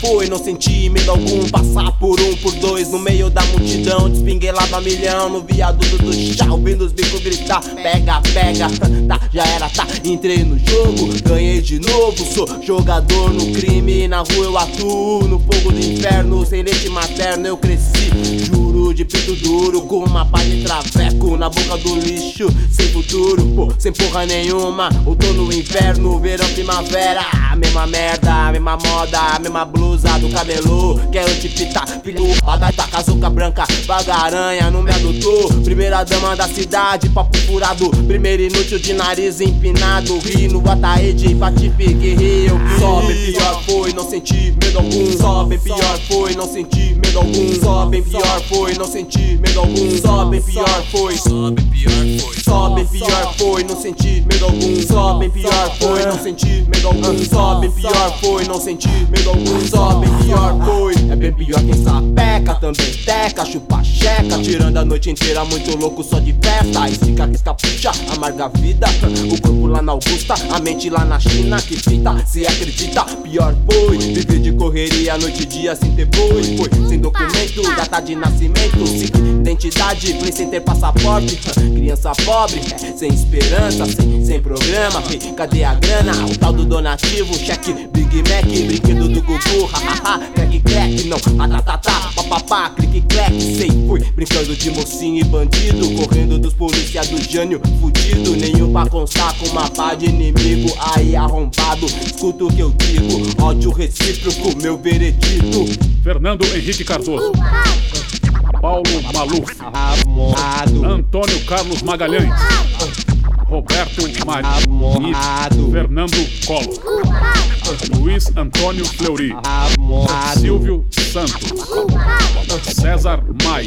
foi, não senti medo algum. Passar por um, por dois, no meio da multidão, despinguelado a milhão, no viaduto do chá, ouvindo os bicos gritar: pega, pega, tá, já era, tá. Entrei no jogo, ganhei de novo. Sou jogador no crime, na rua eu atuo. No fogo do inferno, sem leite materno eu cresci. Juro, de peito duro, com uma pá de traveco na boca do lixo, sem futuro, pô, sem porra nenhuma. Outono, inverno, verão, primavera, mesma merda, mesma moda, mesma blusa do cabelo. Quero te pitar, filho, da cazuca branca, vagaranha, não me adotou. Primeira dama da cidade, papo furado. Primeiro inútil de nariz empinado. Ri no Ataíde, patife, guerreiro. Só bem pior foi, não senti medo algum. Só bem pior foi, não senti medo algum. Só bem pior foi, não senti medo algum. Só bem pior foi, só bem pior foi. Só bem pior foi, não senti medo algum. Só bem pior foi, não senti medo algum. Só bem pior foi, não senti medo algum. Só bem pior foi. É bem pior quem sapeca, também teca, chupa checa, tirando a noite inteira muito louco só de festa. Estica, risca, puxa, amarga a vida. O corpo lá na Augusta, a mente lá na China. Que fita, se acredita, pior foi viver de correria, noite e dia sem ter boi. Foi sem documento, data de nascimento, sem identidade, play sem ter passaporte. Criança pobre, sem esperança, sem programa. Cadê a grana? O tal do donativo, cheque, Big Mac, brinquedo do Gugu. Hahaha, crack, crack, não, atatatá, papapá, clique, clack. Sei, fui brincando de mocinho e bandido, correndo dos polícia do Jânio, fudido. Nenhum pra constar com uma pá de inimigo. Aí arrombado, escuta o que eu digo. Ódio recíproco, meu veredito. Fernando Henrique Cardoso, Paulo Maluf, Antônio Carlos Magalhães, Roberto Marinho, Fernando Collor, Luiz Antônio Fleury, Silvio Santos, César Maia.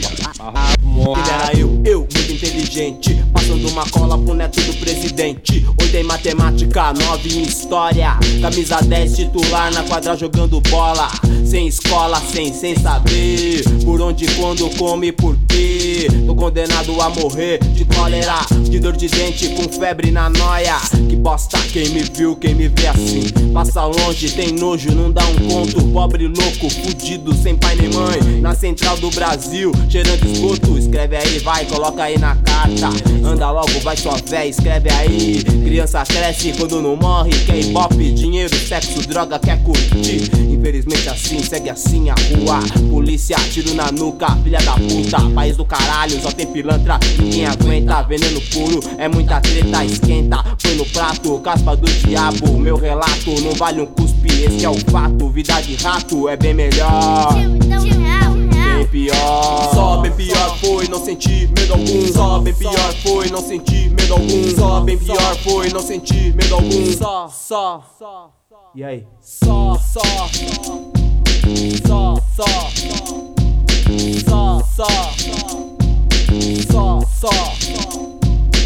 Ele era eu, muito inteligente, passando uma cola pro neto do presidente. 8 em matemática, 9 em história, camisa 10 titular na quadra jogando bola. Sem escola, sem saber por onde, quando, como e por quê. Tô condenado a morrer de cólera, de dor de dente, com febre na noia. Que bosta, quem me viu, quem me vê assim passa longe, tem nojo, não dá um conto. Pobre, louco, fudido, sem pai nem mãe, na central do Brasil, cheirando esgoto. Escreve aí, vai, coloca aí na carta. Anda logo, vai sua véia, escreve aí. Criança cresce quando não morre. Quer ibope, dinheiro, sexo, droga, quer curtir. Infelizmente assim, segue assim a rua. Polícia, tiro na nuca, filha da puta. País do caralho, só tem pilantra, ninguém aguenta. Veneno puro, é muita treta, esquenta. Põe no prato, caspa do diabo. Meu relato não vale um cuspe, esse é o fato. Vida de rato é bem melhor, bem pior. Só bem pior foi, não senti medo algum. Só bem pior foi, não senti medo algum. Só bem pior foi, não senti medo algum. Só. E aí? Só.